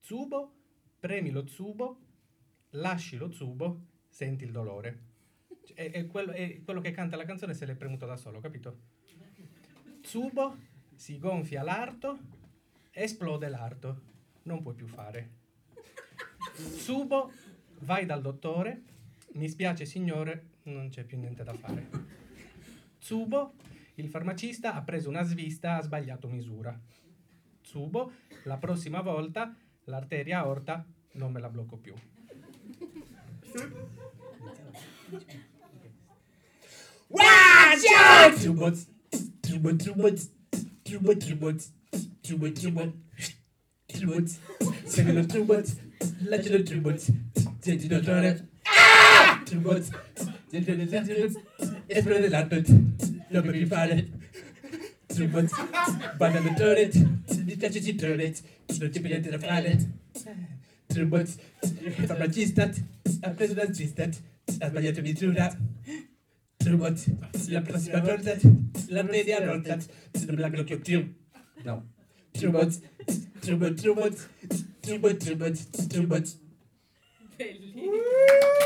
Zubo, premi lo zubo, lasci lo zubo, senti il dolore. È quello che canta la canzone se l'è premuto da solo, capito? Zubo, si gonfia l'arto, esplode l'arto, non puoi più fare. Zubo, vai dal dottore, mi spiace signore, non c'è più niente da fare. Zubo, il farmacista ha preso una svista, ha sbagliato misura. Zubo, la prossima volta l'arteria aorta non me la blocco più. Esplode l'arto, non puoi più fare. Vado al dottore, mi piace citrone, non c'è più niente da fare. Il farmacista ha preso una svista, ha sbagliato misura. La prossima volta l'arteria rotta, non me la blocco più. No. Bellissimo.